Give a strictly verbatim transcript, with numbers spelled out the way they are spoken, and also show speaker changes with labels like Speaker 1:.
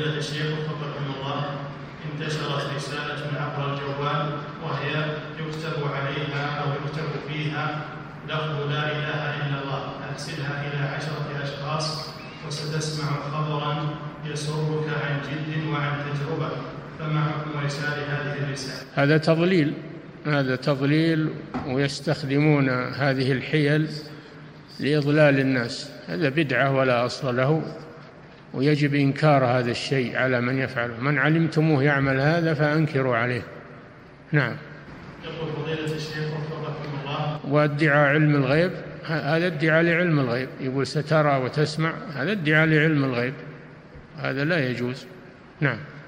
Speaker 1: فضيلة الشيخ وفقكم الله، انتشرت رسالة عبر الجوال وهي يكتب عليها أو يكتب فيها لفظ لا إله إلا الله، أرسلها إلى عشرة أشخاص وستسمع خبرا يسرك عن جد وعن تجربة، فما حكم إرسال هذه الرسالة؟
Speaker 2: هذا تضليل، هذا تضليل، ويستخدمون هذه الحيل لإضلال الناس. هذا بدعة ولا أصل له، ويجب إنكار هذا الشيء على من يفعله. من علمتموه يعمل هذا فأنكروا عليه. نعم.
Speaker 1: يقول فضيلة الشيخ وفقكم الله،
Speaker 2: وادعاء علم الغيب، هذا ادعاء لعلم الغيب، يقول سترى وتسمع، هذا ادعاء لعلم الغيب، هذا لا يجوز. نعم.